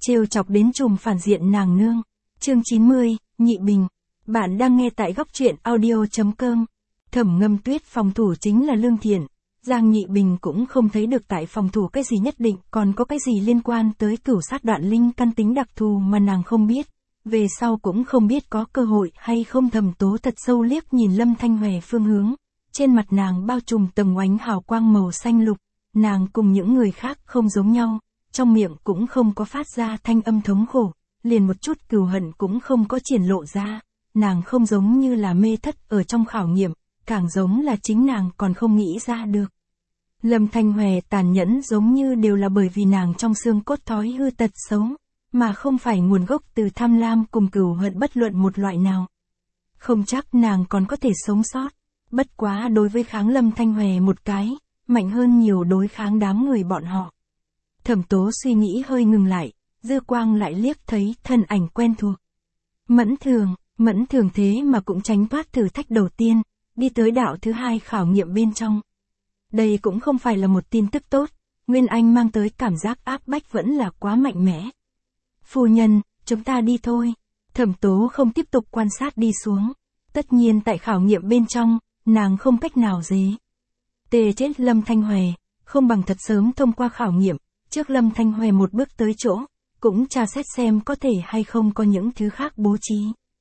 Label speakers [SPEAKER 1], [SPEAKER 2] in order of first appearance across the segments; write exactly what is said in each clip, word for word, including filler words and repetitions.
[SPEAKER 1] trêu chọc đến trùm phản diện nàng nương. Chương chín mươi, Nhị Bình. Bạn đang nghe tại góc truyện audio chấm com. Thẩm Ngâm Tuyết phòng thủ chính là Lương Thiện. Giang Nhị Bình cũng không thấy được tại phòng thủ cái gì nhất định, còn có cái gì liên quan tới cửu sát đoạn linh căn tính đặc thù mà nàng không biết. Về sau cũng không biết có cơ hội hay không. Thẩm Tố thật sâu liếc nhìn Lâm Thanh Hòe phương hướng. Trên mặt nàng bao trùm tầng oánh hào quang màu xanh lục. Nàng cùng những người khác không giống nhau, trong miệng cũng không có phát ra thanh âm thống khổ, liền một chút cừu hận cũng không có triển lộ ra. Nàng không giống như là mê thất ở trong khảo nghiệm, càng giống là chính nàng còn không nghĩ ra được. Lâm Thanh Hòe tàn nhẫn giống như đều là bởi vì nàng trong xương cốt thói hư tật xấu, mà không phải nguồn gốc từ tham lam cùng cừu hận bất luận một loại nào. Không chắc nàng còn có thể sống sót, bất quá đối với kháng Lâm Thanh Hòe một cái, mạnh hơn nhiều đối kháng đám người bọn họ. Thẩm Tố suy nghĩ hơi ngừng lại, dư quang lại liếc thấy thân ảnh quen thuộc. Mẫn Thường, Mẫn Thường thế mà cũng tránh thoát thử thách đầu tiên, đi tới đạo thứ hai khảo nghiệm bên trong. Đây cũng không phải là một tin tức tốt, Nguyên Anh mang tới cảm giác áp bách vẫn là quá mạnh mẽ. Phu nhân, chúng ta đi thôi. Thẩm Tố không tiếp tục quan sát đi xuống. Tất nhiên tại khảo nghiệm bên trong, nàng không cách nào dế. Tê chết Lâm Thanh Hòe, không bằng thật sớm thông qua khảo nghiệm, trước Lâm Thanh Hòe một bước tới chỗ, cũng tra xét xem có thể hay không có những thứ khác bố trí.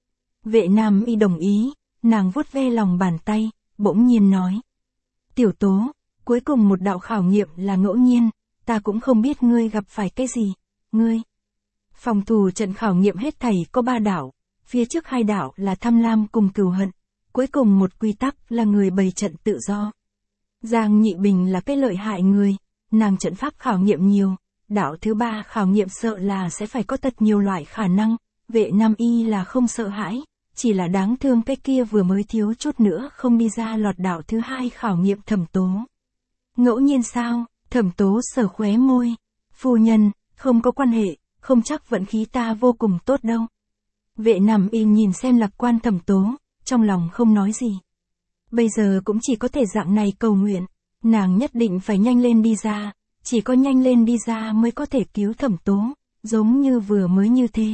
[SPEAKER 1] Vệ Nam Y đồng ý, nàng vuốt ve lòng bàn tay, bỗng nhiên nói. Tiểu Tố, cuối cùng một đạo khảo nghiệm là ngẫu nhiên, ta cũng không biết ngươi gặp phải cái gì, ngươi. Phòng thủ trận khảo nghiệm hết thảy có ba đạo, phía trước hai đạo là tham lam cùng cừu hận, cuối cùng một quy tắc là người bày trận tự do. Giang Nhị Bình là cái lợi hại người, nàng trận pháp khảo nghiệm nhiều, đạo thứ ba khảo nghiệm sợ là sẽ phải có thật nhiều loại khả năng, Vệ Nam Y là không sợ hãi, chỉ là đáng thương cái kia vừa mới thiếu chút nữa không đi ra lọt đạo thứ hai khảo nghiệm. Thẩm Tố. Ngẫu nhiên sao? Thẩm Tố sờ khóe môi. Phu nhân, không có quan hệ, không chắc vận khí ta vô cùng tốt đâu. Vệ Nam Y nhìn xem lạc quan Thẩm Tố, trong lòng không nói gì. Bây giờ cũng chỉ có thể dạng này cầu nguyện, nàng nhất định phải nhanh lên đi ra, chỉ có nhanh lên đi ra mới có thể cứu Thẩm Tố, giống như vừa mới như thế.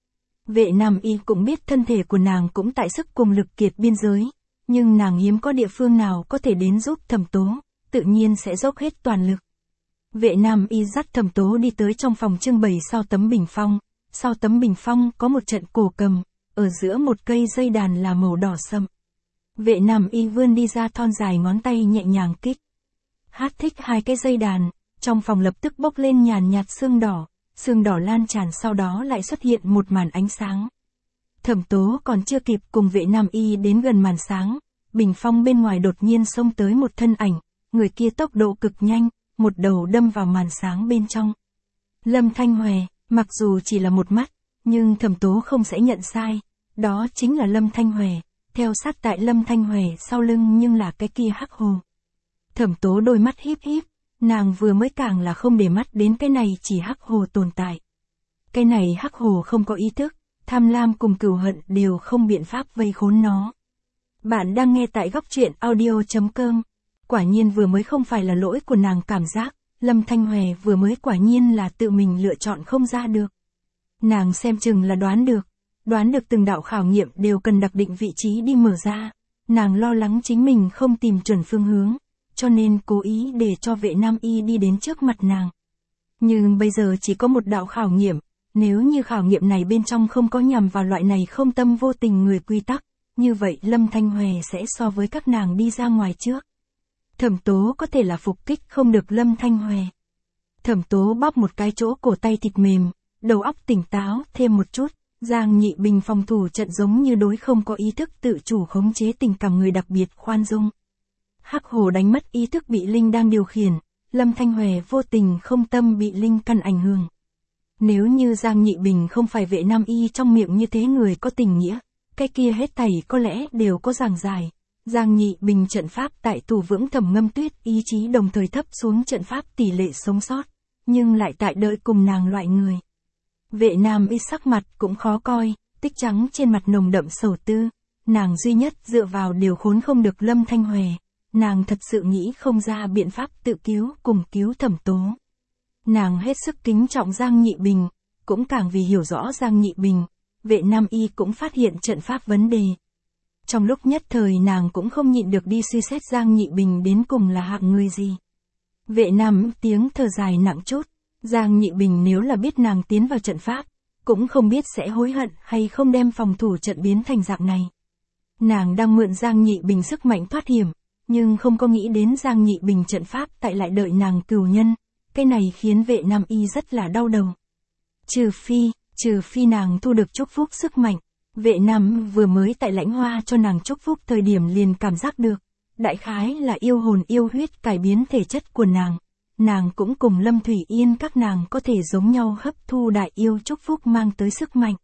[SPEAKER 1] Vệ Nam Y cũng biết thân thể của nàng cũng tại sức cùng lực kiệt biên giới, nhưng nàng hiếm có địa phương nào có thể đến giúp Thẩm Tố, tự nhiên sẽ dốc hết toàn lực. Vệ Nam Y dắt Thẩm Tố đi tới trong phòng trưng bày sau tấm bình phong, sau tấm bình phong có một trận cổ cầm, ở giữa một cây dây đàn là màu đỏ sậm. Vệ Nam Y vươn đi ra thon dài ngón tay nhẹ nhàng kích. Hát thích hai cái dây đàn, trong phòng lập tức bốc lên nhàn nhạt sương đỏ, sương đỏ lan tràn sau đó lại xuất hiện một màn ánh sáng. Thẩm Tố còn chưa kịp cùng Vệ Nam Y đến gần màn sáng, bình phong bên ngoài đột nhiên xông tới một thân ảnh, người kia tốc độ cực nhanh, một đầu đâm vào màn sáng bên trong. Lâm Thanh Hòe, mặc dù chỉ là một mắt, nhưng Thẩm Tố không sẽ nhận sai, đó chính là Lâm Thanh Hòe. Theo sát tại Lâm Thanh Hòe sau lưng nhưng là cái kia hắc hồ. Thẩm Tố đôi mắt híp híp, nàng vừa mới càng là không để mắt đến cái này chỉ hắc hồ tồn tại. Cái này hắc hồ không có ý thức, tham lam cùng cừu hận đều không biện pháp vây khốn nó. Bạn đang nghe tại góc truyện audio chấm com. Quả nhiên vừa mới không phải là lỗi của nàng cảm giác, Lâm Thanh Hòe vừa mới quả nhiên là tự mình lựa chọn không ra được. Nàng xem chừng là đoán được. Đoán được từng đạo khảo nghiệm đều cần đặc định vị trí đi mở ra, nàng lo lắng chính mình không tìm chuẩn phương hướng, cho nên cố ý để cho Vệ Nam Y đi đến trước mặt nàng. Nhưng bây giờ chỉ có một đạo khảo nghiệm, nếu như khảo nghiệm này bên trong không có nhằm vào loại này không tâm vô tình người quy tắc, như vậy Lâm Thanh Hòe sẽ so với các nàng đi ra ngoài trước. Thẩm Tố có thể là phục kích không được Lâm Thanh Hòe. Thẩm Tố bóp một cái chỗ cổ tay thịt mềm, đầu óc tỉnh táo thêm một chút. Giang Nhị Bình phòng thủ trận giống như đối không có ý thức tự chủ khống chế tình cảm người đặc biệt khoan dung. Hắc hồ đánh mất ý thức bị linh đang điều khiển, Lâm Thanh Hòe vô tình không tâm bị linh căn ảnh hưởng. Nếu như Giang Nhị Bình không phải Vệ Nam Y trong miệng như thế người có tình nghĩa, cái kia hết thảy có lẽ đều có giảng giải. Giang Nhị Bình trận pháp tại tù vững Thẩm Ngâm Tuyết ý chí đồng thời thấp xuống trận pháp tỷ lệ sống sót, nhưng lại tại đợi cùng nàng loại người. Vệ Nam Y sắc mặt cũng khó coi, tích trắng trên mặt nồng đậm sầu tư, nàng duy nhất dựa vào điều khốn không được Lâm Thanh Hòe, nàng thật sự nghĩ không ra biện pháp tự cứu cùng cứu Thẩm Tố. Nàng hết sức kính trọng Giang Nhị Bình, cũng càng vì hiểu rõ Giang Nhị Bình, Vệ Nam Y cũng phát hiện trận pháp vấn đề. Trong lúc nhất thời nàng cũng không nhịn được đi suy xét Giang Nhị Bình đến cùng là hạng người gì. Vệ Nam tiếng thở dài nặng chút, Giang Nhị Bình nếu là biết nàng tiến vào trận pháp, cũng không biết sẽ hối hận hay không đem phòng thủ trận biến thành dạng này. Nàng đang mượn Giang Nhị Bình sức mạnh thoát hiểm, nhưng không có nghĩ đến Giang Nhị Bình trận pháp tại lại đợi nàng cừu nhân, cái này khiến Vệ Nam Y rất là đau đầu. Trừ phi, trừ phi nàng thu được chúc phúc sức mạnh, Vệ Nam vừa mới tại Lãnh Hoa cho nàng chúc phúc thời điểm liền cảm giác được, đại khái là yêu hồn yêu huyết cải biến thể chất của nàng, nàng cũng cùng Lâm Thủy Yên các nàng có thể giống nhau hấp thu đại yêu chúc phúc mang tới sức mạnh.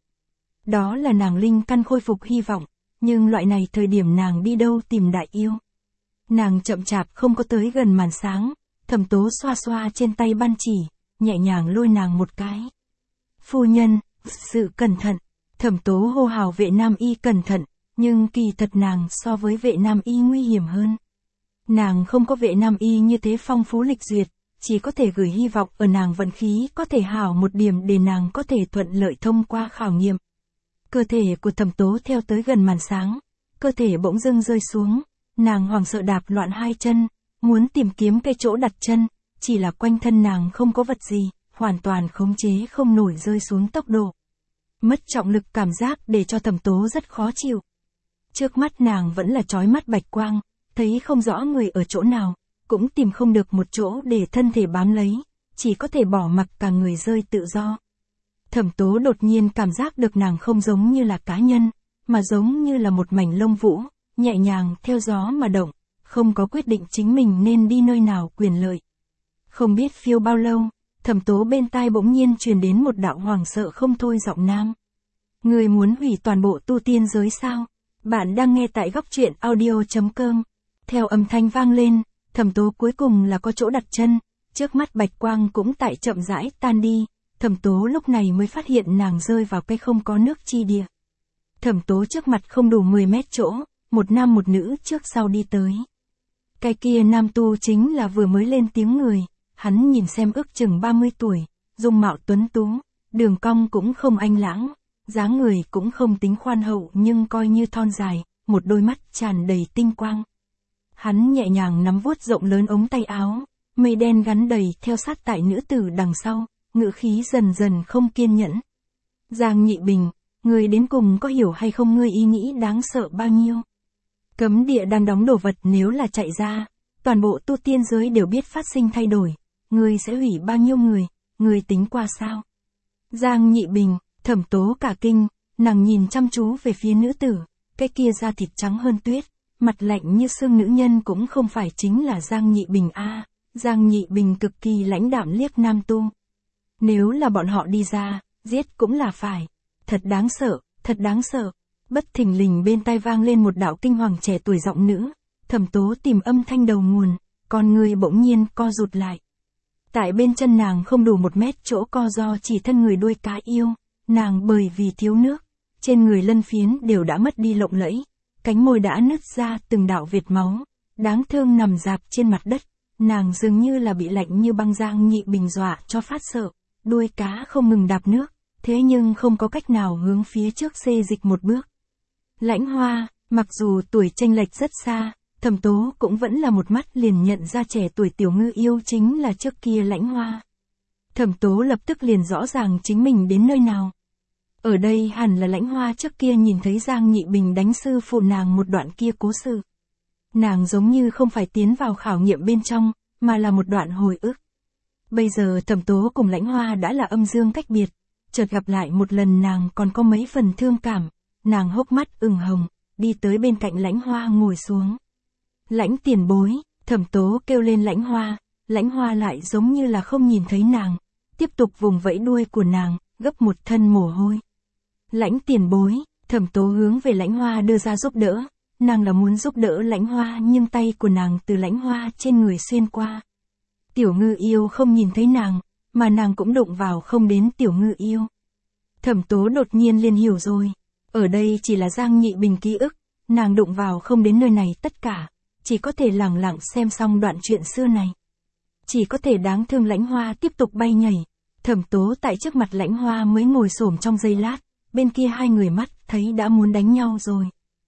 [SPEAKER 1] Đó là nàng linh căn khôi phục hy vọng, nhưng loại này thời điểm nàng đi đâu tìm đại yêu. Nàng chậm chạp không có tới gần màn sáng, Thẩm Tố xoa xoa trên tay ban chỉ, nhẹ nhàng lôi nàng một cái. Phu nhân, sự cẩn thận, Thẩm Tố hô hào Vệ Nam Y cẩn thận, nhưng kỳ thật nàng so với Vệ Nam Y nguy hiểm hơn. Nàng không có Vệ Nam Y như thế phong phú lịch duyệt, chỉ có thể gửi hy vọng ở nàng vận khí có thể hảo một điểm để nàng có thể thuận lợi thông qua khảo nghiệm. Cơ thể của Thẩm Tố theo tới gần màn sáng, cơ thể bỗng dưng rơi xuống, nàng hoảng sợ đạp loạn hai chân, muốn tìm kiếm cái chỗ đặt chân, chỉ là quanh thân nàng không có vật gì, hoàn toàn khống chế không nổi rơi xuống tốc độ. Mất trọng lực cảm giác để cho Thẩm Tố rất khó chịu. Trước mắt nàng vẫn là chói mắt bạch quang, thấy không rõ người ở chỗ nào, cũng tìm không được một chỗ để thân thể bám lấy, chỉ có thể bỏ mặc cả người rơi tự do. Thẩm Tố đột nhiên cảm giác được nàng không giống như là cá nhân, mà giống như là một mảnh lông vũ, nhẹ nhàng theo gió mà động, không có quyết định chính mình nên đi nơi nào quyền lợi. Không biết phiêu bao lâu, Thẩm Tố bên tai bỗng nhiên truyền đến một đạo hoảng sợ không thôi giọng nam. Người muốn hủy toàn bộ tu tiên giới sao? Bạn đang nghe tại góc truyện audio chấm com. Theo âm thanh vang lên, Thẩm Tố cuối cùng là có chỗ đặt chân, trước mắt bạch quang cũng tại chậm rãi tan đi, Thẩm Tố lúc này mới phát hiện nàng rơi vào cái không có nước chi địa. Thẩm Tố trước mặt không đủ mười mét chỗ, một nam một nữ trước sau đi tới. Cái kia nam tu chính là vừa mới lên tiếng người, hắn nhìn xem ước chừng ba mươi tuổi, dung mạo tuấn tú, đường cong cũng không anh lãng, dáng người cũng không tính khoan hậu nhưng coi như thon dài, một đôi mắt tràn đầy tinh quang. Hắn nhẹ nhàng nắm vuốt rộng lớn ống tay áo, mây đen gắn đầy theo sát tại nữ tử đằng sau, ngữ khí dần dần không kiên nhẫn. Giang Nhị Bình, người đến cùng có hiểu hay không ngươi ý nghĩ đáng sợ bao nhiêu? Cấm địa đang đóng đồ vật nếu là chạy ra, toàn bộ tu tiên giới đều biết phát sinh thay đổi, ngươi sẽ hủy bao nhiêu người, ngươi tính qua sao? Giang Nhị Bình, Thẩm Tố cả kinh, nàng nhìn chăm chú về phía nữ tử, cái kia da thịt trắng hơn tuyết, mặt lạnh như xương nữ nhân cũng không phải chính là Giang Nhị Bình a. À, Giang Nhị Bình cực kỳ lãnh đạm liếc nam tu. Nếu là bọn họ đi ra, giết cũng là phải. Thật đáng sợ, thật đáng sợ. Bất thình lình bên tai vang lên một đạo kinh hoàng trẻ tuổi giọng nữ, Thẩm Tố tìm âm thanh đầu nguồn, con người bỗng nhiên co rụt lại. Tại bên chân nàng không đủ một mét chỗ co do chỉ thân người đuôi cá yêu, nàng bởi vì thiếu nước, trên người lân phiến đều đã mất đi lộng lẫy, cánh môi đã nứt ra từng đạo vệt máu, đáng thương nằm rạp trên mặt đất, nàng dường như là bị lạnh như băng. Giang Nhị Bình dọa cho phát sợ, đuôi cá không ngừng đạp nước, thế nhưng không có cách nào hướng phía trước xê dịch một bước. Lãnh Hoa, mặc dù tuổi chênh lệch rất xa, Thẩm Tố cũng vẫn là một mắt liền nhận ra trẻ tuổi tiểu ngư yêu chính là trước kia Lãnh Hoa. Thẩm Tố lập tức liền rõ ràng chính mình đến nơi nào. Ở đây hẳn là Lãnh Hoa trước kia nhìn thấy Giang Nhị Bình đánh sư phụ nàng một đoạn kia cố sự. Nàng giống như không phải tiến vào khảo nghiệm bên trong, mà là một đoạn hồi ức. Bây giờ Thẩm Tố cùng Lãnh Hoa đã là âm dương cách biệt, chợt gặp lại một lần nàng còn có mấy phần thương cảm, nàng hốc mắt ửng hồng, đi tới bên cạnh Lãnh Hoa ngồi xuống. Lãnh tiền bối, Thẩm Tố kêu lên Lãnh Hoa, Lãnh Hoa lại giống như là không nhìn thấy nàng, tiếp tục vùng vẫy đuôi của nàng, gấp một thân mồ hôi. Lãnh tiền bối, Thẩm Tố hướng về Lãnh Hoa đưa ra giúp đỡ, nàng là muốn giúp đỡ Lãnh Hoa nhưng tay của nàng từ Lãnh Hoa trên người xuyên qua. Tiểu ngư yêu không nhìn thấy nàng, mà nàng cũng đụng vào không đến tiểu ngư yêu. Thẩm Tố đột nhiên liền hiểu rồi, ở đây chỉ là Giang Nhị Bình ký ức, nàng đụng vào không đến nơi này tất cả, chỉ có thể lẳng lặng xem xong đoạn chuyện xưa này. Chỉ có thể đáng thương Lãnh Hoa tiếp tục bay nhảy, Thẩm Tố tại trước mặt Lãnh Hoa mới ngồi xổm trong giây lát, bên kia hai người mắt thấy đã muốn đánh nhau rồi.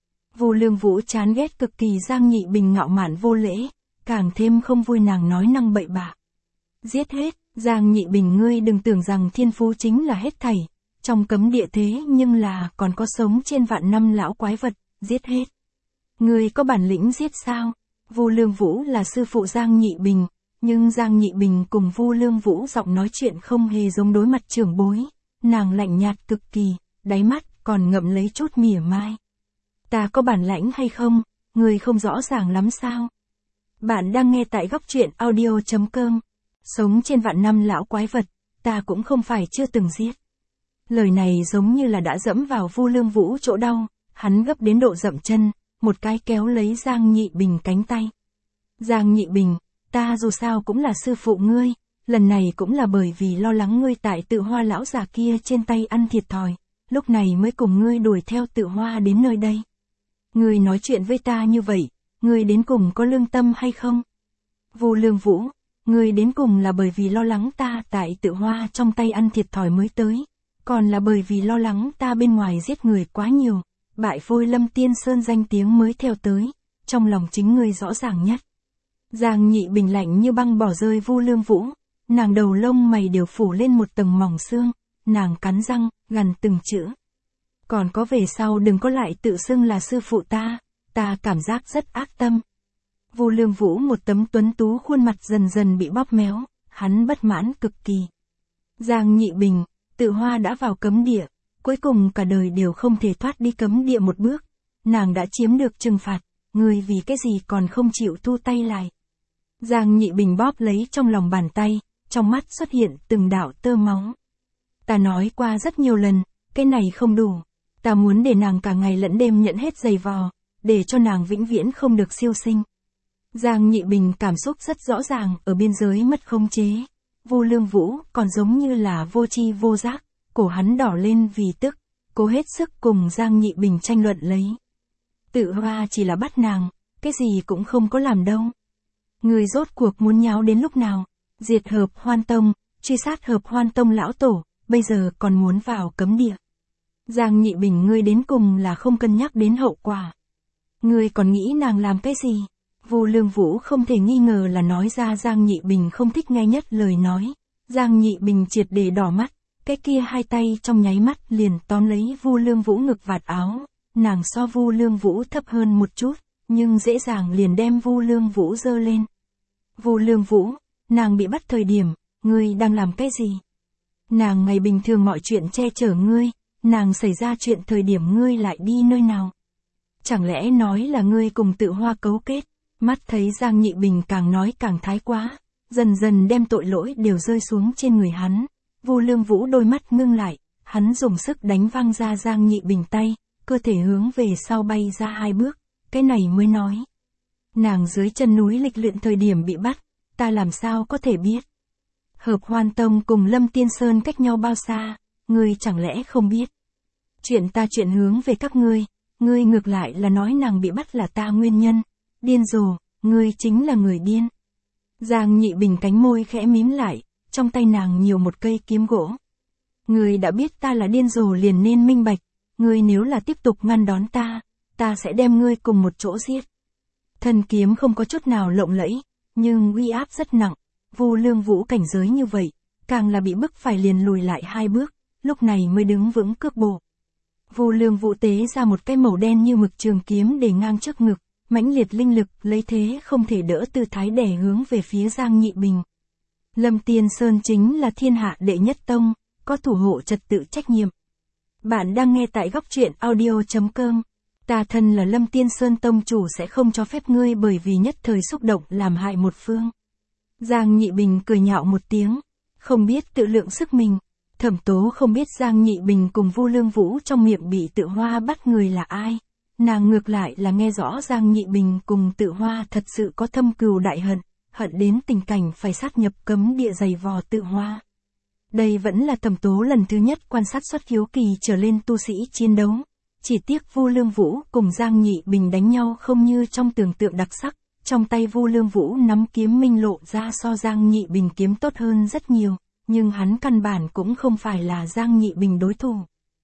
[SPEAKER 1] Vu Lương Vũ chán ghét cực kỳ Giang Nhị Bình ngạo mạn vô lễ, càng thêm không vui nàng nói năng bậy bạ. Giết hết, Giang Nhị Bình ngươi đừng tưởng rằng thiên phú chính là hết thảy, trong cấm địa thế nhưng là còn có sống trên vạn năm lão quái vật, giết hết. Ngươi có bản lĩnh giết sao? Vu Lương Vũ là sư phụ Giang Nhị Bình, nhưng Giang Nhị Bình cùng Vu Lương Vũ giọng nói chuyện không hề giống đối mặt trưởng bối, nàng lạnh nhạt cực kỳ, đáy mắt còn ngậm lấy chút mỉa mai. Ta có bản lãnh hay không, ngươi không rõ ràng lắm sao? Bạn đang nghe tại góc truyện audio chấm com. Sống trên vạn năm lão quái vật, ta cũng không phải chưa từng giết. Lời này giống như là đã dẫm vào Vu Lương Vũ chỗ đau, hắn gấp đến độ dậm chân, một cái kéo lấy Giang Nhị Bình cánh tay. Giang Nhị Bình, ta dù sao cũng là sư phụ ngươi, lần này cũng là bởi vì lo lắng ngươi tại Tự Hoa lão già kia trên tay ăn thiệt thòi, lúc này mới cùng ngươi đuổi theo Tự Hoa đến nơi đây. Ngươi nói chuyện với ta như vậy, ngươi đến cùng có lương tâm hay không? Vu Lương Vũ, ngươi đến cùng là bởi vì lo lắng ta tại Tự Hoa trong tay ăn thiệt thòi mới tới, còn là bởi vì lo lắng ta bên ngoài giết người quá nhiều, bại phôi Lâm Tiên Sơn danh tiếng mới theo tới, trong lòng chính ngươi rõ ràng nhất. Giang Nhị Bình lạnh như băng bỏ rơi Vu Lương Vũ, nàng đầu lông mày đều phủ lên một tầng mỏng xương, nàng cắn răng, gằn từng chữ. Còn có về sau đừng có lại tự xưng là sư phụ ta, ta cảm giác rất ác tâm. Vu Lương Vũ một tấm tuấn tú khuôn mặt dần dần bị bóp méo, hắn bất mãn cực kỳ. Giang Nhị Bình, Tự Hoa đã vào cấm địa, cuối cùng cả đời đều không thể thoát đi cấm địa một bước, nàng đã chiếm được trừng phạt, ngươi vì cái gì còn không chịu thu tay lại. Giang Nhị Bình bóp lấy trong lòng bàn tay, trong mắt xuất hiện từng đạo tơ máu. Ta nói qua rất nhiều lần, cái này không đủ, ta muốn để nàng cả ngày lẫn đêm nhận hết giày vò, để cho nàng vĩnh viễn không được siêu sinh. Giang Nhị Bình cảm xúc rất rõ ràng, ở biên giới mất khống chế. Vu Lương Vũ còn giống như là vô tri vô giác, cổ hắn đỏ lên vì tức, cố hết sức cùng Giang Nhị Bình tranh luận lấy. Tự Hoa chỉ là bắt nàng, cái gì cũng không có làm đâu. Người rốt cuộc muốn nháo đến lúc nào? Diệt Hợp Hoan Tông, truy sát Hợp Hoan Tông lão tổ, bây giờ còn muốn vào cấm địa. Giang Nhị Bình ngươi đến cùng là không cân nhắc đến hậu quả. Ngươi còn nghĩ nàng làm cái gì? Vu Lương Vũ không thể nghi ngờ là nói ra Giang Nhị Bình không thích nghe nhất lời nói. Giang Nhị Bình triệt để đỏ mắt, cái kia hai tay trong nháy mắt liền tóm lấy Vu Lương Vũ ngực vạt áo. Nàng so Vu Lương Vũ thấp hơn một chút, nhưng dễ dàng liền đem Vu Lương Vũ giơ lên. Vu Lương Vũ, nàng bị bắt thời điểm, ngươi đang làm cái gì? Nàng ngày bình thường mọi chuyện che chở ngươi, nàng xảy ra chuyện thời điểm ngươi lại đi nơi nào? Chẳng lẽ nói là ngươi cùng Tự Hoa cấu kết? Mắt thấy Giang Nhị Bình càng nói càng thái quá, dần dần đem tội lỗi đều rơi xuống trên người hắn. Vu Lương Vũ đôi mắt ngưng lại, hắn dùng sức đánh văng ra Giang Nhị Bình tay, cơ thể hướng về sau bay ra hai bước, cái này mới nói. Nàng dưới chân núi lịch luyện thời điểm bị bắt, ta làm sao có thể biết. Hợp Hoan Tông cùng Lâm Tiên Sơn cách nhau bao xa, ngươi chẳng lẽ không biết. Chuyện ta chuyện hướng về các ngươi, ngươi ngược lại là nói nàng bị bắt là ta nguyên nhân. Điên rồ, ngươi chính là người điên. Giang Nhị Bình cánh môi khẽ mím lại, trong tay nàng nhiều một cây kiếm gỗ. Ngươi đã biết ta là điên rồ liền nên minh bạch, ngươi nếu là tiếp tục ngăn đón ta, ta sẽ đem ngươi cùng một chỗ giết. Thân kiếm không có chút nào lộng lẫy, nhưng uy áp rất nặng. Vu Lương Vũ cảnh giới như vậy, càng là bị bức phải liền lùi lại hai bước, lúc này mới đứng vững cước bộ. Vu Lương Vũ tế ra một cái màu đen như mực trường kiếm để ngang trước ngực, mãnh liệt linh lực lấy thế không thể đỡ tư thái đè hướng về phía Giang Nhị Bình. Lâm Tiên Sơn chính là thiên hạ đệ nhất tông, có thủ hộ trật tự trách nhiệm. Bạn đang nghe tại góc truyện audio chấm com. Ta thân là Lâm Tiên Sơn tông chủ sẽ không cho phép ngươi bởi vì nhất thời xúc động làm hại một phương. Giang Nhị Bình cười nhạo một tiếng, không biết tự lượng sức mình. Thẩm Tố không biết Giang Nhị Bình cùng Vu Lương Vũ trong miệng bị Tự Hoa bắt người là ai. Nàng ngược lại là nghe rõ Giang Nhị Bình cùng Tự Hoa thật sự có thâm cừu đại hận, hận đến tình cảnh phải sát nhập cấm địa giày vò Tự Hoa. Đây vẫn là Thẩm Tố lần thứ nhất quan sát xuất hiếu kỳ trở lên tu sĩ chiến đấu. Chỉ tiếc Vu Lương Vũ cùng Giang Nhị Bình đánh nhau không như trong tưởng tượng đặc sắc, trong tay Vu Lương Vũ nắm kiếm minh lộ ra so Giang Nhị Bình kiếm tốt hơn rất nhiều, nhưng hắn căn bản cũng không phải là Giang Nhị Bình đối thủ.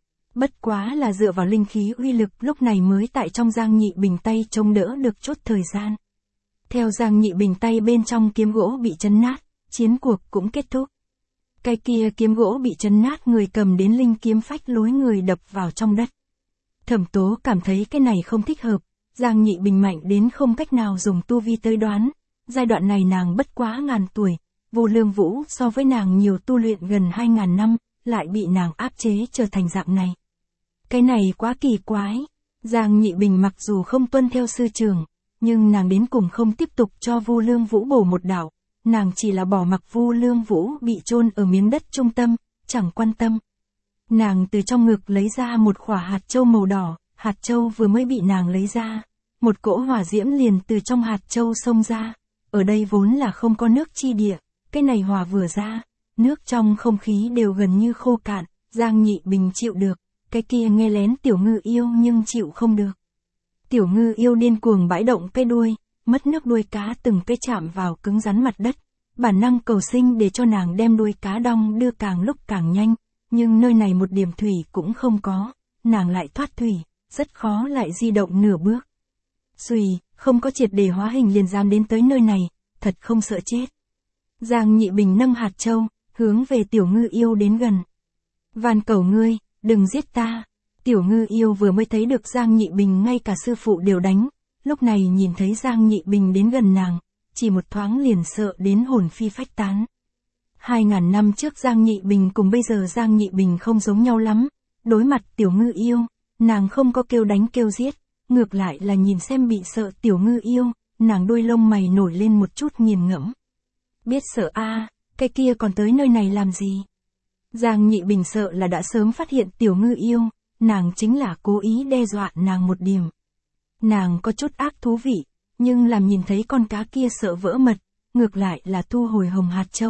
[SPEAKER 1] Bất quá là dựa vào linh khí uy lực lúc này mới tại trong Giang Nhị Bình tay chống đỡ được chút thời gian. Theo Giang Nhị Bình tay bên trong kiếm gỗ bị chấn nát, chiến cuộc cũng kết thúc. Cái kia kiếm gỗ bị chấn nát, người cầm đến linh kiếm phách lối người đập vào trong đất. Thẩm Tố cảm thấy cái này không thích hợp, Giang Nhị Bình mạnh đến không cách nào dùng tu vi tới đoán. Giai đoạn này nàng bất quá ngàn tuổi, Vô Lương Vũ so với nàng nhiều tu luyện gần hai ngàn năm, lại bị nàng áp chế trở thành dạng này. Cái này quá kỳ quái. Giang Nhị Bình mặc dù không tuân theo sư trưởng, nhưng nàng đến cùng không tiếp tục cho Vô Lương Vũ bổ một đạo, nàng chỉ là bỏ mặc Vô Lương Vũ bị chôn ở miếng đất trung tâm, chẳng quan tâm. Nàng từ trong ngực lấy ra một khỏa hạt châu màu đỏ, hạt châu vừa mới bị nàng lấy ra, một cỗ hỏa diễm liền từ trong hạt châu xông ra. Ở đây vốn là không có nước chi địa, cái này hỏa vừa ra, nước trong không khí đều gần như khô cạn, Giang Nhị Bình chịu được, cái kia nghe lén Tiểu Ngư Yêu nhưng chịu không được. Tiểu Ngư Yêu điên cuồng bãi động cái đuôi, mất nước đuôi cá từng cái chạm vào cứng rắn mặt đất, bản năng cầu sinh để cho nàng đem đuôi cá đong đưa càng lúc càng nhanh, nhưng nơi này một điểm thủy cũng không có, nàng lại thoát thủy, rất khó lại di động nửa bước. Xùy, không có triệt để hóa hình liền dám đến tới nơi này, thật không sợ chết. Giang Nhị Bình nâng hạt châu, hướng về Tiểu Ngư Yêu đến gần. Van cầu ngươi, đừng giết ta. Tiểu Ngư Yêu vừa mới thấy được Giang Nhị Bình ngay cả sư phụ đều đánh, lúc này nhìn thấy Giang Nhị Bình đến gần nàng, chỉ một thoáng liền sợ đến hồn phi phách tán. Hai ngàn năm trước Giang Nhị Bình cùng bây giờ Giang Nhị Bình không giống nhau lắm, đối mặt Tiểu Ngư Yêu, nàng không có kêu đánh kêu giết, ngược lại là nhìn xem bị sợ Tiểu Ngư Yêu, nàng đôi lông mày nổi lên một chút nghiền ngẫm. Biết sợ a, à, cái kia còn tới nơi này làm gì? Giang Nhị Bình sợ là đã sớm phát hiện Tiểu Ngư Yêu, nàng chính là cố ý đe dọa nàng một điểm. Nàng có chút ác thú vị, nhưng làm nhìn thấy con cá kia sợ vỡ mật, ngược lại là thu hồi hồng hạt châu.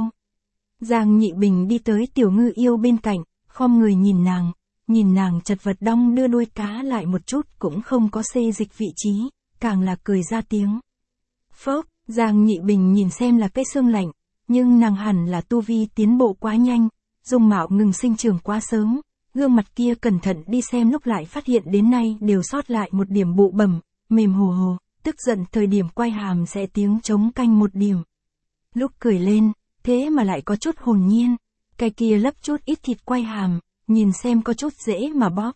[SPEAKER 1] Giang Nhị Bình đi tới Tiểu Ngư Yêu bên cạnh, khom người nhìn nàng, nhìn nàng chật vật đong đưa đuôi cá lại một chút cũng không có xê dịch vị trí, càng là cười ra tiếng. Phốc, Giang Nhị Bình nhìn xem là cái xương lạnh, nhưng nàng hẳn là tu vi tiến bộ quá nhanh, dung mạo ngừng sinh trưởng quá sớm, gương mặt kia cẩn thận đi xem lúc lại phát hiện đến nay đều sót lại một điểm bụ bẩm, mềm hồ hồ, tức giận thời điểm quay hàm sẽ tiếng trống canh một điểm. Lúc cười lên, thế mà lại có chút hồn nhiên, cái kia lấp chút ít thịt quay hàm, nhìn xem có chút dễ mà bóp.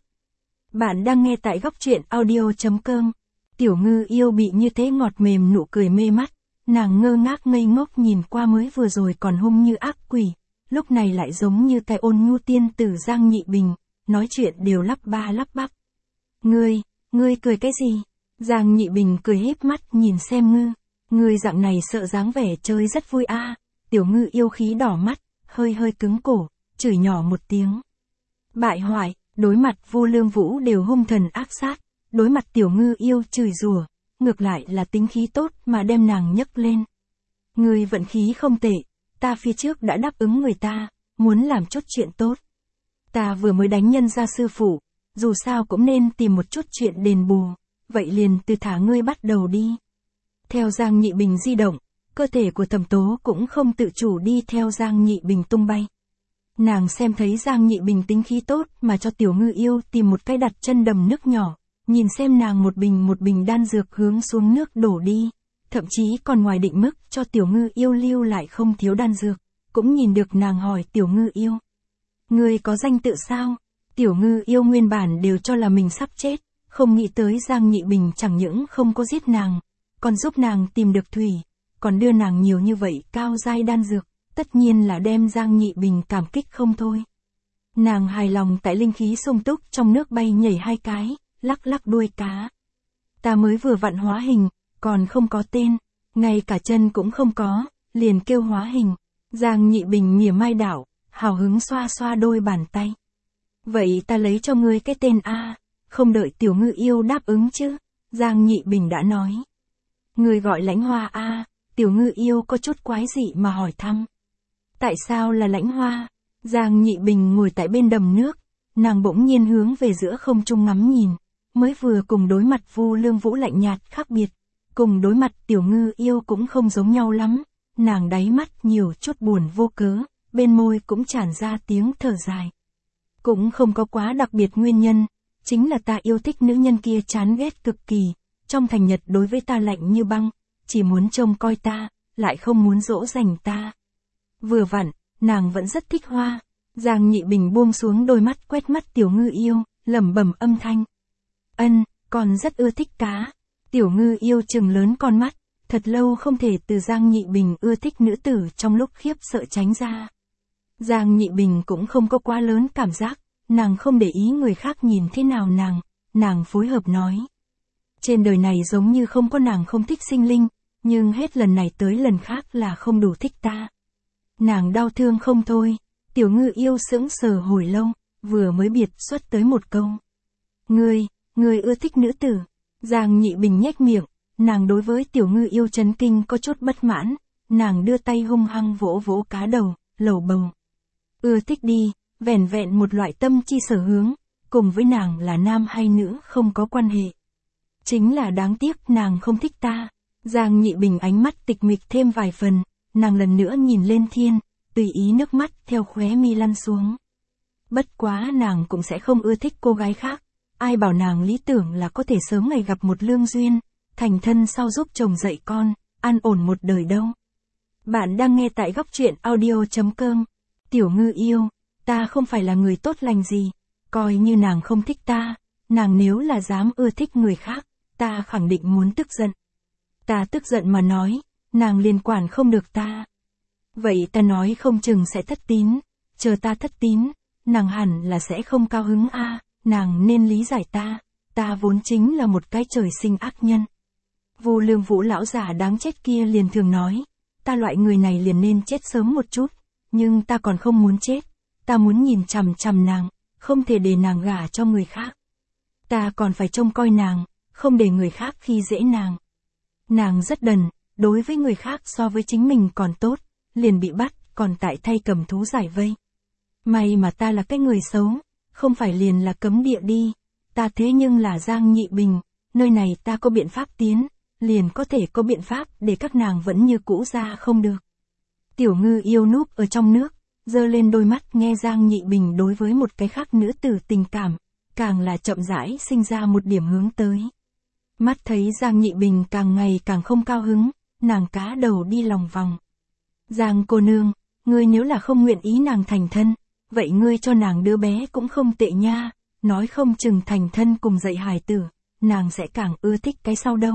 [SPEAKER 1] Bạn đang nghe tại góc truyện audio chấm com. Tiểu Ngư Yêu bị như thế ngọt mềm nụ cười mê mắt, nàng ngơ ngác ngây ngốc nhìn qua mới vừa rồi còn hung như ác quỷ, lúc này lại giống như cái ôn nhu tiên tử Giang Nhị Bình, nói chuyện đều lắp ba lắp bắp. Ngươi, ngươi cười cái gì? Giang Nhị Bình cười híp mắt nhìn xem Ngư, ngươi dạng này sợ dáng vẻ chơi rất vui a. À. Tiểu Ngư Yêu khí đỏ mắt, hơi hơi cứng cổ, chửi nhỏ một tiếng. Bại hoại, đối mặt Vô Lương Vũ đều hung thần ác sát, đối mặt Tiểu Ngư Yêu chửi rủa, ngược lại là tính khí tốt mà đem nàng nhấc lên. Ngươi vận khí không tệ, ta phía trước đã đáp ứng người ta, muốn làm chút chuyện tốt. Ta vừa mới đánh nhân gia sư phụ, dù sao cũng nên tìm một chút chuyện đền bù, vậy liền từ thả ngươi bắt đầu đi. Theo Giang Nhị Bình di động, cơ thể của Thẩm Tố cũng không tự chủ đi theo Giang Nhị Bình tung bay. Nàng xem thấy Giang Nhị Bình tính khí tốt mà cho Tiểu Ngư Yêu tìm một cái đặt chân đầm nước nhỏ, nhìn xem nàng một bình một bình đan dược hướng xuống nước đổ đi, thậm chí còn ngoài định mức cho Tiểu Ngư Yêu lưu lại không thiếu đan dược, cũng nhìn được nàng hỏi Tiểu Ngư Yêu. Ngươi có danh tự sao? Tiểu Ngư Yêu nguyên bản đều cho là mình sắp chết, không nghĩ tới Giang Nhị Bình chẳng những không có giết nàng, còn giúp nàng tìm được thủy, còn đưa nàng nhiều như vậy cao giai đan dược, tất nhiên là đem Giang Nhị Bình cảm kích không thôi. Nàng hài lòng tại linh khí sung túc trong nước bay nhảy hai cái, lắc lắc đuôi cá. Ta mới vừa vặn hóa hình, còn không có tên, ngay cả chân cũng không có, liền kêu hóa hình. Giang Nhị Bình mỉa mai đảo, hào hứng xoa xoa đôi bàn tay. Vậy ta lấy cho ngươi cái tên A, không đợi Tiểu Ngư Yêu đáp ứng chứ, Giang Nhị Bình đã nói. Ngươi gọi Lãnh Hoa A, Tiểu Ngư Yêu có chút quái dị mà hỏi thăm. Tại sao là Lãnh Hoa? Giang Nhị Bình ngồi tại bên đầm nước, nàng bỗng nhiên hướng về giữa không trung ngắm nhìn, mới vừa cùng đối mặt Vô Lương Vũ lạnh nhạt khác biệt, cùng đối mặt Tiểu Ngư Yêu cũng không giống nhau lắm, nàng đáy mắt nhiều chút buồn vô cớ, bên môi cũng tràn ra tiếng thở dài. Cũng không có quá đặc biệt nguyên nhân, chính là ta yêu thích nữ nhân kia chán ghét cực kỳ, trong thành nhật đối với ta lạnh như băng, chỉ muốn trông coi ta, lại không muốn dỗ dành ta. Vừa vặn, nàng vẫn rất thích hoa. Giang Nhị Bình buông xuống đôi mắt quét mắt Tiểu Ngư Yêu, lẩm bẩm âm thanh. Ân, con rất ưa thích cá. Tiểu Ngư Yêu trừng lớn con mắt, thật lâu không thể từ Giang Nhị Bình ưa thích nữ tử trong lúc khiếp sợ tránh ra. Giang Nhị Bình cũng không có quá lớn cảm giác, nàng không để ý người khác nhìn thế nào nàng, nàng phối hợp nói. Trên đời này giống như không có nàng không thích sinh linh, nhưng hết lần này tới lần khác là không đủ thích ta. Nàng đau thương không thôi. Tiểu Ngư Yêu sững sờ hồi lâu, vừa mới biệt xuất tới một câu. Ngươi, ngươi ưa thích nữ tử. Giang Nhị Bình nhếch miệng, nàng đối với Tiểu Ngư Yêu chấn kinh có chút bất mãn, nàng đưa tay hung hăng vỗ vỗ cá đầu, lầu bầu. Ưa thích đi, vẻn vẹn một loại tâm chi sở hướng, cùng với nàng là nam hay nữ không có quan hệ. Chính là đáng tiếc nàng không thích ta. Giang Nhị Bình ánh mắt tịch mịch thêm vài phần, nàng lần nữa nhìn lên thiên, tùy ý nước mắt theo khóe mi lăn xuống. Bất quá nàng cũng sẽ không ưa thích cô gái khác, ai bảo nàng lý tưởng là có thể sớm ngày gặp một lương duyên, thành thân sau giúp chồng dạy con, an ổn một đời đâu. Bạn đang nghe tại góc truyện audio chấm com. Tiểu Ngư Yêu, ta không phải là người tốt lành gì, coi như nàng không thích ta, nàng nếu là dám ưa thích người khác, ta khẳng định muốn tức giận. Ta tức giận mà nói, nàng liên quản không được ta. Vậy ta nói không chừng sẽ thất tín, chờ ta thất tín, nàng hẳn là sẽ không cao hứng a, à, nàng nên lý giải ta, ta vốn chính là một cái trời sinh ác nhân. Vô Lương Vũ lão giả đáng chết kia liền thường nói, ta loại người này liền nên chết sớm một chút, nhưng ta còn không muốn chết, ta muốn nhìn chằm chằm nàng, không thể để nàng gả cho người khác. Ta còn phải trông coi nàng, không để người khác khi dễ nàng. Nàng rất đần, đối với người khác so với chính mình còn tốt, liền bị bắt, còn tại thay cầm thú giải vây. May mà ta là cái người xấu, không phải liền là cấm địa đi, ta thế nhưng là Giang Nhị Bình, nơi này ta có biện pháp tiến, liền có thể có biện pháp để các nàng vẫn như cũ ra không được. Tiểu Ngư Yêu núp ở trong nước, giơ lên đôi mắt nghe Giang Nhị Bình đối với một cái khác nữ tử tình cảm, càng là chậm rãi sinh ra một điểm hướng tới. Mắt thấy Giang Nhị Bình càng ngày càng không cao hứng, nàng cá đầu đi lòng vòng. Giang cô nương, ngươi nếu là không nguyện ý nàng thành thân, vậy ngươi cho nàng đứa bé cũng không tệ nha, nói không chừng thành thân cùng dạy hài tử, nàng sẽ càng ưa thích cái sau đâu.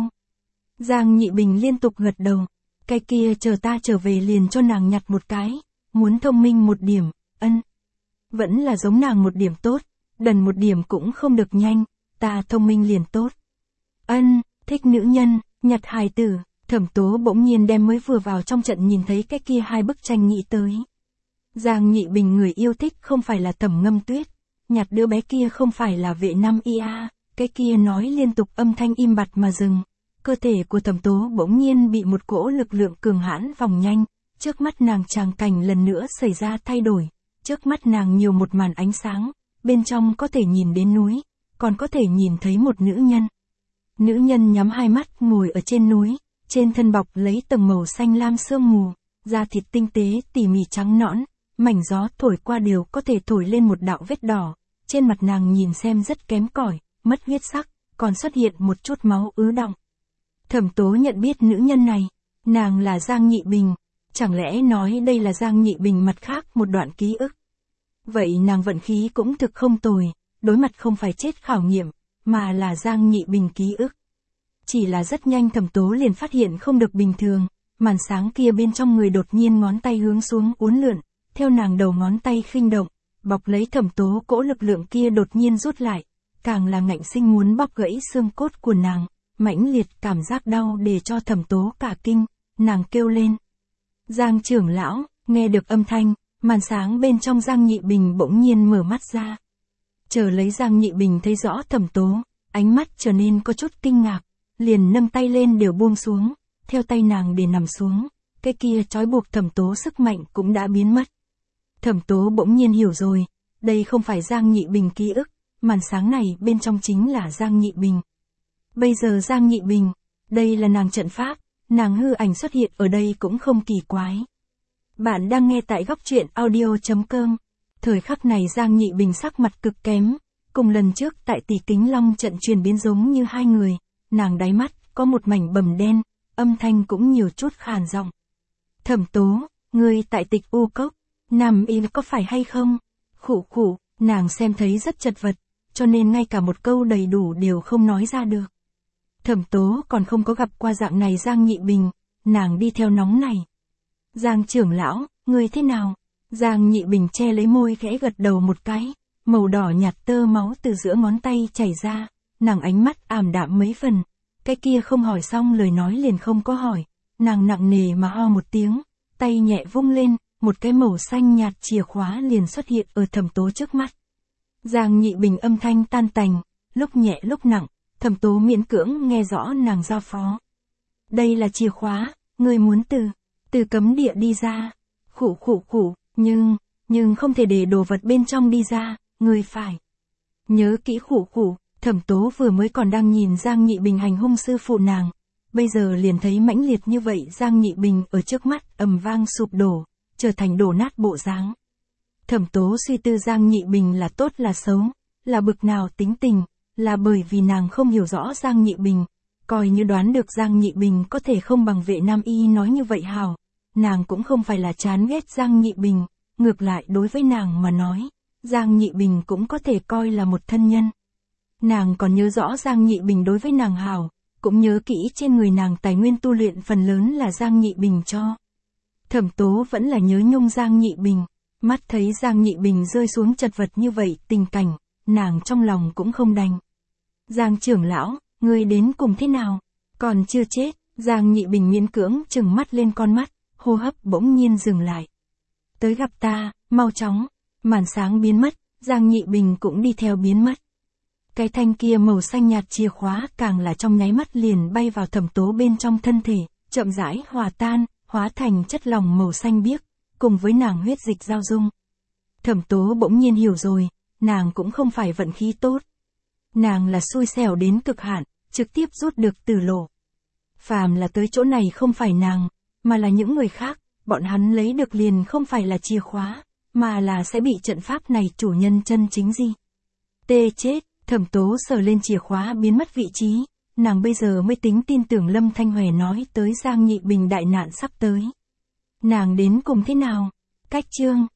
[SPEAKER 1] Giang Nhị Bình liên tục gật đầu, cái kia chờ ta trở về liền cho nàng nhặt một cái, muốn thông minh một điểm, ân. Vẫn là giống nàng một điểm tốt, đần một điểm cũng không được nhanh, ta thông minh liền tốt. Ân, thích nữ nhân, nhặt hài tử. Thẩm Tố bỗng nhiên đem mới vừa vào trong trận nhìn thấy cái kia hai bức tranh nghĩ tới. Giang Nhị Bình người yêu thích không phải là Thẩm Ngâm Tuyết, nhặt đứa bé kia không phải là Vệ Nam Y A, cái kia nói liên tục âm thanh im bặt mà dừng. Cơ thể của Thẩm Tố bỗng nhiên bị một cỗ lực lượng cường hãn vòng nhanh, trước mắt nàng tràng cảnh lần nữa xảy ra thay đổi, trước mắt nàng nhiều một màn ánh sáng, bên trong có thể nhìn đến núi, còn có thể nhìn thấy một nữ nhân. Nữ nhân nhắm hai mắt ngồi ở trên núi. Trên thân bọc lấy tầng màu xanh lam sương mù, da thịt tinh tế tỉ mỉ trắng nõn, mảnh gió thổi qua đều có thể thổi lên một đạo vết đỏ, trên mặt nàng nhìn xem rất kém cỏi, mất huyết sắc, còn xuất hiện một chút máu ứ đọng. Thẩm Tố nhận biết nữ nhân này, nàng là Giang Nhị Bình, chẳng lẽ nói đây là Giang Nhị Bình mặt khác một đoạn ký ức. Vậy nàng vận khí cũng thực không tồi, đối mặt không phải chết khảo nghiệm, mà là Giang Nhị Bình ký ức. Chỉ là rất nhanh Thẩm Tố liền phát hiện không được bình thường, màn sáng kia bên trong người đột nhiên ngón tay hướng xuống uốn lượn, theo nàng đầu ngón tay khinh động, bọc lấy Thẩm Tố cỗ lực lượng kia đột nhiên rút lại, càng là ngạnh sinh muốn bóp gãy xương cốt của nàng, mãnh liệt cảm giác đau để cho Thẩm Tố cả kinh, nàng kêu lên. Giang trưởng lão, nghe được âm thanh, màn sáng bên trong Giang Nhị Bình bỗng nhiên mở mắt ra. Chờ lấy Giang Nhị Bình thấy rõ Thẩm Tố, ánh mắt trở nên có chút kinh ngạc. Liền nâng tay lên đều buông xuống, theo tay nàng để nằm xuống, cái kia trói buộc Thẩm Tố sức mạnh cũng đã biến mất. Thẩm Tố bỗng nhiên hiểu rồi, đây không phải Giang Nhị Bình ký ức, màn sáng này bên trong chính là Giang Nhị Bình. Bây giờ Giang Nhị Bình, đây là nàng trận pháp, nàng hư ảnh xuất hiện ở đây cũng không kỳ quái. Bạn đang nghe tại góc truyện audio.com. Thời khắc này Giang Nhị Bình sắc mặt cực kém. Cùng lần trước tại Tỷ Kính Long trận chuyển biến giống như hai người. Nàng đáy mắt, có một mảnh bầm đen, âm thanh cũng nhiều chút khàn giọng. Thẩm Tố, ngươi tại Tịch U Cốc, nằm y có phải hay không? Khụ khụ, nàng xem thấy rất chật vật, cho nên ngay cả một câu đầy đủ đều không nói ra được. Thẩm Tố còn không có gặp qua dạng này Giang Nhị Bình, nàng đi theo nóng này. Giang trưởng lão, ngươi thế nào? Giang Nhị Bình che lấy môi khẽ gật đầu một cái, màu đỏ nhạt tơ máu từ giữa ngón tay chảy ra, nàng ánh mắt ảm đạm mấy phần, cái kia không hỏi xong lời nói liền không có hỏi, nàng nặng nề mà ho một tiếng, tay nhẹ vung lên, một cái màu xanh nhạt chìa khóa liền xuất hiện ở Thẩm Tố trước mắt. Giang Nhị Bình âm thanh tan tành, lúc nhẹ lúc nặng, Thẩm Tố miễn cưỡng nghe rõ nàng giao phó. Đây là chìa khóa, ngươi muốn từ, từ cấm địa đi ra. Khụ khụ khụ, nhưng, nhưng không thể để đồ vật bên trong đi ra, ngươi phải. Nhớ kỹ khụ khụ, Thẩm Tố vừa mới còn đang nhìn Giang Nhị Bình hành hung sư phụ nàng. Bây giờ liền thấy mãnh liệt như vậy Giang Nhị Bình ở trước mắt ầm vang sụp đổ, trở thành đổ nát bộ dáng. Thẩm Tố suy tư Giang Nhị Bình là tốt là xấu, là bực nào tính tình, là bởi vì nàng không hiểu rõ Giang Nhị Bình, coi như đoán được Giang Nhị Bình có thể không bằng Vệ Nam Y nói như vậy hào, nàng cũng không phải là chán ghét Giang Nhị Bình, ngược lại đối với nàng mà nói, Giang Nhị Bình cũng có thể coi là một thân nhân. Nàng còn nhớ rõ Giang Nhị Bình đối với nàng hào, cũng nhớ kỹ trên người nàng tài nguyên tu luyện phần lớn là Giang Nhị Bình cho. Thẩm Tố vẫn là nhớ nhung Giang Nhị Bình, mắt thấy Giang Nhị Bình rơi xuống chật vật như vậy tình cảnh, nàng trong lòng cũng không đành. Giang trưởng lão, ngươi đến cùng thế nào? Còn chưa chết, Giang Nhị Bình miễn cưỡng trừng mắt lên con mắt, hô hấp bỗng nhiên dừng lại. Tới gặp ta, mau chóng, màn sáng biến mất, Giang Nhị Bình cũng đi theo biến mất. Cái thanh kia màu xanh nhạt chìa khóa càng là trong nháy mắt liền bay vào Thẩm Tố bên trong thân thể, chậm rãi hòa tan, hóa thành chất lỏng màu xanh biếc, cùng với nàng huyết dịch giao dung. Thẩm Tố bỗng nhiên hiểu rồi, nàng cũng không phải vận khí tốt. Nàng là xui xẻo đến cực hạn, trực tiếp rút được tử lộ. Phàm là tới chỗ này không phải nàng, mà là những người khác, bọn hắn lấy được liền không phải là chìa khóa, mà là sẽ bị trận pháp này chủ nhân chân chính gì. Tê chết, Thẩm Tố sờ lên chìa khóa biến mất vị trí, nàng bây giờ mới tính tin tưởng Lâm Thanh Huệ nói tới Giang Nhị Bình đại nạn sắp tới. Nàng đến cùng thế nào? Cách chương